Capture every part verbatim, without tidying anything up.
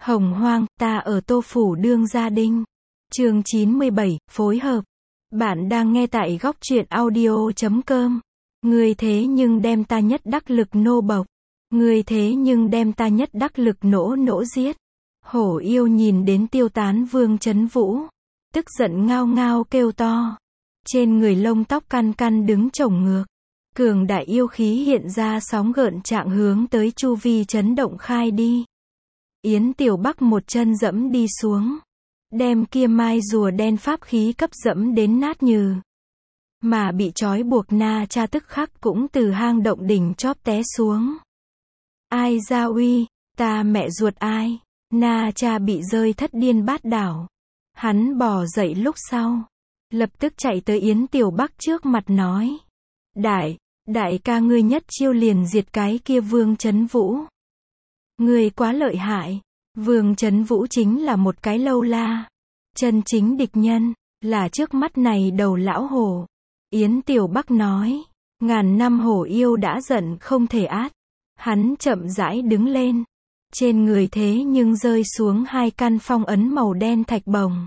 Hồng hoang, ta ở Tô Phủ Đương Gia Đinh. Chương chín mươi bảy, phối hợp. Bạn đang nghe tại góc truyện audio chấm com. Ngươi thế nhưng đem ta nhất đắc lực nô bộc. Ngươi thế nhưng đem ta nhất đắc lực nỗ nỗ giết. Hổ yêu nhìn đến tiêu tán Vương Chấn Vũ. Tức giận ngao ngao kêu to. Trên người lông tóc căn căn đứng chổng ngược. Cường đại yêu khí hiện ra sóng gợn trạng hướng tới chu vi chấn động khai đi. Yến Tiểu Bắc một chân dẫm đi xuống. Đem kia mai rùa đen pháp khí cấp dẫm đến nát nhừ. Mà bị trói buộc Na Cha tức khắc cũng từ hang động đỉnh chóp té xuống. Ai ra uy, ta mẹ ruột ai. Na Cha bị rơi thất điên bát đảo. Hắn bò dậy lúc sau. Lập tức chạy tới Yến Tiểu Bắc trước mặt nói. Đại, đại ca ngươi nhất chiêu liền diệt cái kia Vương Chấn Vũ. Ngươi quá lợi hại. Vương Chấn Vũ chính là một cái lâu la. Chân chính địch nhân, là trước mắt này đầu lão hổ. Yến Tiểu Bắc nói. Ngàn năm hổ yêu đã giận không thể át. Hắn chậm rãi đứng lên. Trên người thế nhưng rơi xuống hai căn phong ấn màu đen thạch bồng.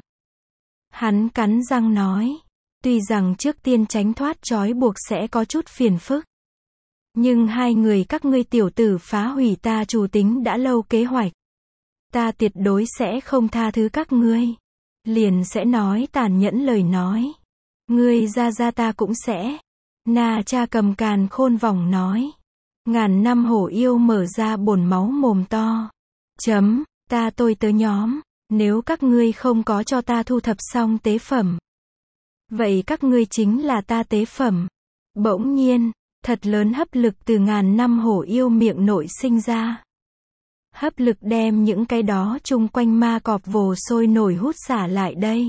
Hắn cắn răng nói. Tuy rằng trước tiên tránh thoát trói buộc sẽ có chút phiền phức. Nhưng hai người các ngươi tiểu tử phá hủy ta chủ tính đã lâu kế hoạch. Ta tuyệt đối sẽ không tha thứ các ngươi. Liền sẽ nói tàn nhẫn lời nói. Ngươi ra ra ta cũng sẽ. Na Cha cầm càn khôn vòng nói. Ngàn năm hổ yêu mở ra bồn máu mồm to. Chấm, ta tôi tới nhóm. Nếu các ngươi không có cho ta thu thập xong tế phẩm. Vậy các ngươi chính là ta tế phẩm. Bỗng nhiên, thật lớn hấp lực từ ngàn năm hổ yêu miệng nội sinh ra. Hấp lực đem những cái đó chung quanh ma cọp vồ sôi nổi hút xả lại đây.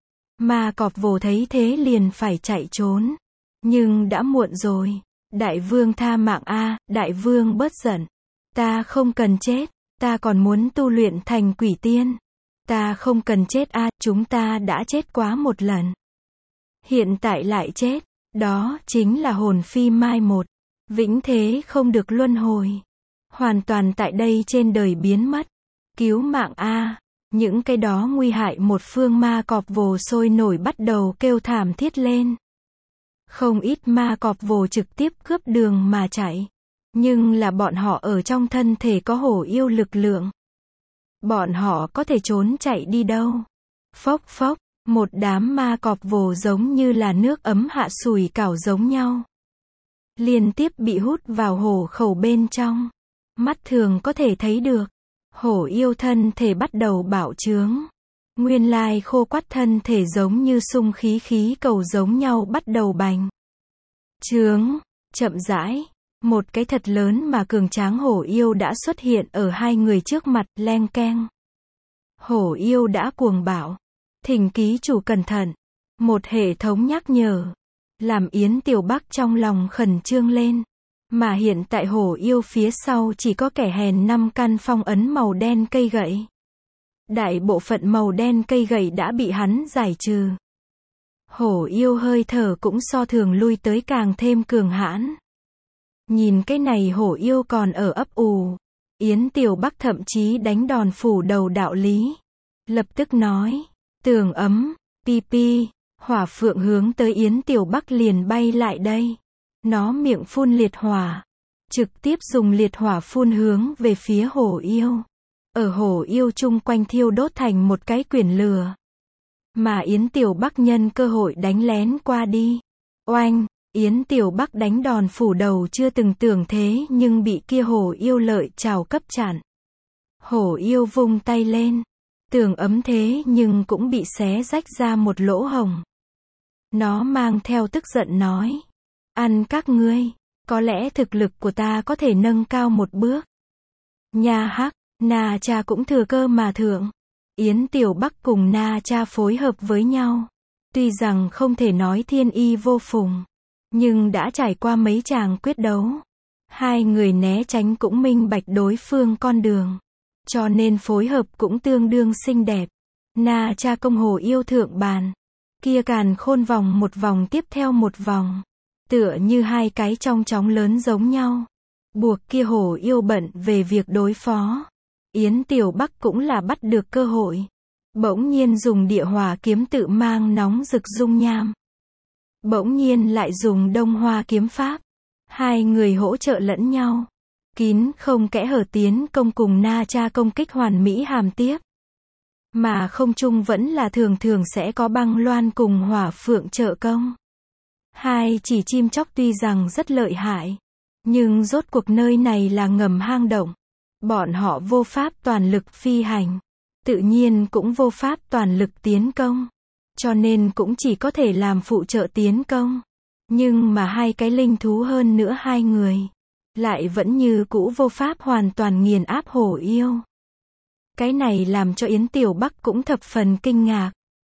Ma cọp vồ thấy thế liền phải chạy trốn. Nhưng đã muộn rồi. Đại vương tha mạng a, đại vương bớt giận. Ta không cần chết, ta còn muốn tu luyện thành quỷ tiên. Ta không cần chết a, chúng ta đã chết quá một lần. Hiện tại lại chết, đó chính là hồn phi mai một. Vĩnh thế không được luân hồi. Hoàn toàn tại đây trên đời biến mất. Cứu mạng a, những cái đó nguy hại một phương ma cọp vồ sôi nổi bắt đầu kêu thảm thiết lên. Không ít ma cọp vồ trực tiếp cướp đường mà chạy. Nhưng là bọn họ ở trong thân thể có hổ yêu lực lượng. Bọn họ có thể trốn chạy đi đâu. Phốc phốc, một đám ma cọp vồ giống như là nước ấm hạ sủi cảo giống nhau. Liên tiếp bị hút vào hổ khẩu bên trong. Mắt thường có thể thấy được. Hổ yêu thân thể bắt đầu bạo trướng. Nguyên lai khô quắt thân thể giống như sung khí khí cầu giống nhau bắt đầu bành trướng, chậm rãi. Một cái thật lớn mà cường tráng hổ yêu đã xuất hiện ở hai người trước mặt, leng keng. Hổ yêu đã cuồng bạo. Thỉnh ký chủ cẩn thận. Một hệ thống nhắc nhở. Làm Yến Tiểu Bắc trong lòng khẩn trương lên. Mà hiện tại hổ yêu phía sau chỉ có kẻ hèn năm căn phong ấn màu đen cây gậy. Đại bộ phận màu đen cây gậy đã bị hắn giải trừ. Hổ yêu hơi thở cũng so thường lui tới càng thêm cường hãn. Nhìn cái này hổ yêu còn ở ấp ù. Yến Tiểu Bắc thậm chí đánh đòn phủ đầu đạo lý. Lập tức nói. Tường ấm, pi pi. Hỏa phượng hướng tới Yến Tiểu Bắc liền bay lại đây. Nó miệng phun liệt hỏa. Trực tiếp dùng liệt hỏa phun hướng về phía hổ yêu. Ở hổ yêu chung quanh thiêu đốt thành một cái quyển lửa. Mà Yến Tiểu Bắc nhân cơ hội đánh lén qua đi. Oanh, Yến Tiểu Bắc đánh đòn phủ đầu chưa từng tưởng thế nhưng bị kia hổ yêu lợi trảo cấp chặn. Hổ yêu vung tay lên. Tường ấm thế nhưng cũng bị xé rách ra một lỗ hổng. Nó mang theo tức giận nói. Ăn các ngươi, có lẽ thực lực của ta có thể nâng cao một bước. Nha hắc, Na Cha cũng thừa cơ mà thượng. Yến Tiểu Bắc cùng Na Cha phối hợp với nhau. Tuy rằng không thể nói thiên y vô phùng, nhưng đã trải qua mấy tràng quyết đấu. Hai người né tránh cũng minh bạch đối phương con đường. Cho nên phối hợp cũng tương đương xinh đẹp. Na Cha công hổ yêu thượng bàn. Kia càn khôn vòng một vòng tiếp theo một vòng. Tựa như hai cái trong chóng lớn giống nhau. Buộc kia hổ yêu bận về việc đối phó. Yến Tiểu Bắc cũng là bắt được cơ hội. Bỗng nhiên dùng địa hỏa kiếm tự mang nóng rực dung nham. Bỗng nhiên lại dùng đông hoa kiếm pháp. Hai người hỗ trợ lẫn nhau. Kín không kẽ hở tiến công cùng Na Cha công kích hoàn mỹ hàm tiếp. Mà không chung vẫn là thường thường sẽ có băng loan cùng hỏa phượng trợ công. Hai chỉ chim chóc tuy rằng rất lợi hại. Nhưng rốt cuộc nơi này là ngầm hang động. Bọn họ vô pháp toàn lực phi hành. Tự nhiên cũng vô pháp toàn lực tiến công. Cho nên cũng chỉ có thể làm phụ trợ tiến công. Nhưng mà hai cái linh thú hơn nữa hai người. Lại vẫn như cũ vô pháp hoàn toàn nghiền áp hổ yêu. Cái này làm cho Yến Tiểu Bắc cũng thập phần kinh ngạc.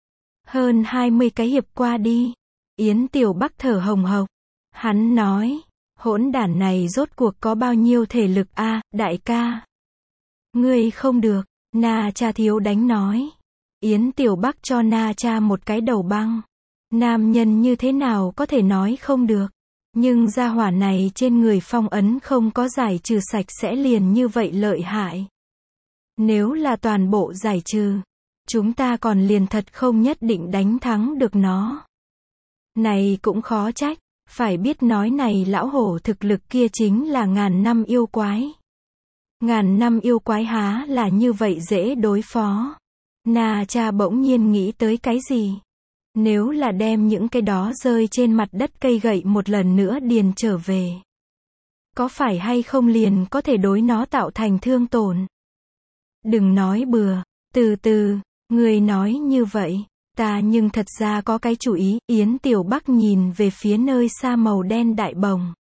Hơn hai mươi cái hiệp qua đi. Yến Tiểu Bắc thở hồng hộc. Hắn nói. Hỗn đản này rốt cuộc có bao nhiêu thể lực a, à, đại ca. Ngươi không được. Na Cha thiếu đánh nói. Yến Tiểu Bắc cho Na Cha một cái đầu băng. Nam nhân như thế nào có thể nói không được. Nhưng gia hỏa này trên người phong ấn không có giải trừ sạch sẽ liền như vậy lợi hại. Nếu là toàn bộ giải trừ, chúng ta còn liền thật không nhất định đánh thắng được nó. Này cũng khó trách, phải biết nói này lão hổ thực lực kia chính là ngàn năm yêu quái. Ngàn năm yêu quái há là như vậy dễ đối phó. Na Cha bỗng nhiên nghĩ tới cái gì? Nếu là đem những cái đó rơi trên mặt đất cây gậy một lần nữa điền trở về. Có phải hay không liền có thể đối nó tạo thành thương tổn? Đừng nói bừa, từ từ, người nói như vậy, ta nhưng thật ra có cái chủ ý. Yến Tiểu Bắc nhìn về phía nơi xa màu đen đại bồng.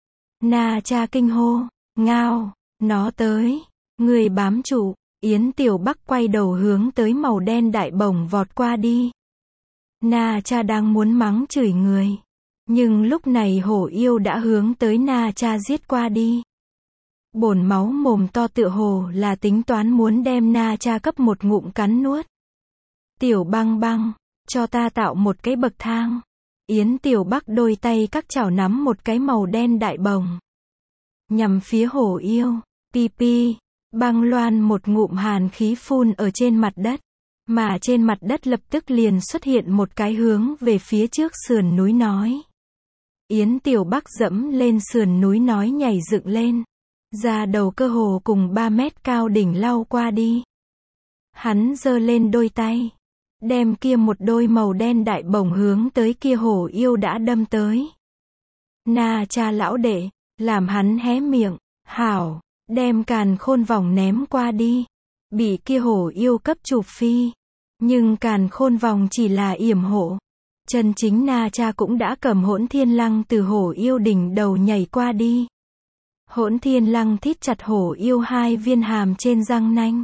Na Cha kinh hô, ngao, nó tới, người bám trụ. Yến Tiểu Bắc quay đầu hướng tới màu đen đại bồng vọt qua đi. Na Cha đang muốn mắng chửi người. Nhưng lúc này hổ yêu đã hướng tới Na Cha giết qua đi. Bồn máu mồm to tựa hồ là tính toán muốn đem Na Cha cấp một ngụm cắn nuốt. Tiểu băng băng, cho ta tạo một cái bậc thang. Yến Tiểu Bắc đôi tay các chảo nắm một cái màu đen đại bồng. Nhằm phía hổ yêu, pi pi, băng loan một ngụm hàn khí phun ở trên mặt đất. Mà trên mặt đất lập tức liền xuất hiện một cái hướng về phía trước sườn núi nói. Yến Tiểu Bắc dẫm lên sườn núi nói nhảy dựng lên. Ra đầu cơ hồ cùng ba mét cao đỉnh lao qua đi. Hắn giơ lên đôi tay. Đem kia một đôi màu đen đại bổng hướng tới kia hổ yêu đã đâm tới. Na Cha lão đệ, làm hắn hé miệng, hảo, đem càn khôn vòng ném qua đi. Bị kia hổ yêu cấp chụp phi. Nhưng càn khôn vòng chỉ là yểm hộ. Chân chính Na Cha cũng đã cầm hỗn thiên lăng từ hổ yêu đỉnh đầu nhảy qua đi. Hỗn thiên lăng thít chặt hổ yêu hai viên hàm trên răng nanh.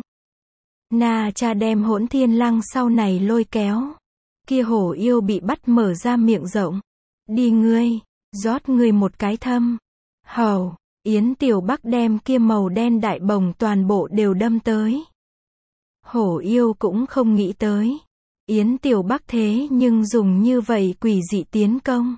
Na Cha đem hỗn thiên lăng sau này lôi kéo. Kia hổ yêu bị bắt mở ra miệng rộng. Đi ngươi, rót ngươi một cái thâm. Hầu, Yến Tiểu Bắc đem kia màu đen đại bồng toàn bộ đều đâm tới. Hổ yêu cũng không nghĩ tới. Yến Tiểu Bắc thế nhưng dùng như vậy quỷ dị tiến công.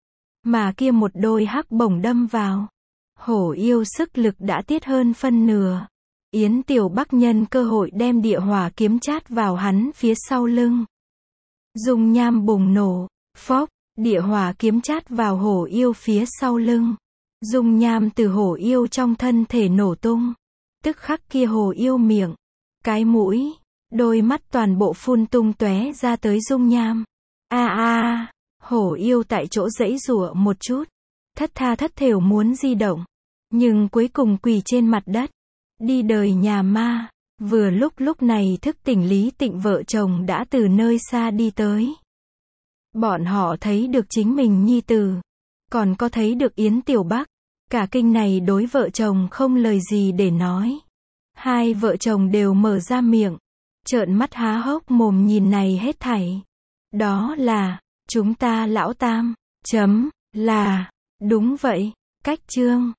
Mà kia một đôi hắc bổng đâm vào. Hổ yêu sức lực đã tiết hơn phân nửa. Yến Tiểu Bắc nhân cơ hội đem địa hỏa kiếm chát vào hắn phía sau lưng. Dùng nham bùng nổ, phốc, địa hỏa kiếm chát vào hổ yêu phía sau lưng. Dùng nham từ hổ yêu trong thân thể nổ tung. Tức khắc kia hổ yêu miệng, cái mũi, đôi mắt toàn bộ phun tung tóe ra tới dung nham. A a, hổ yêu tại chỗ giãy giụa một chút, thất tha thất thểu muốn di động, nhưng cuối cùng quỳ trên mặt đất. Đi đời nhà ma. Vừa lúc lúc này thức tỉnh Lý Tịnh vợ chồng đã từ nơi xa đi tới. Bọn họ thấy được chính mình nhi tử, còn có thấy được Yến Tiểu Bắc. Cả kinh này đối vợ chồng không lời gì để nói. Hai vợ chồng đều mở ra miệng, trợn mắt há hốc mồm nhìn này hết thảy. Đó là, chúng ta lão tam, chấm, là, đúng vậy, cách chương.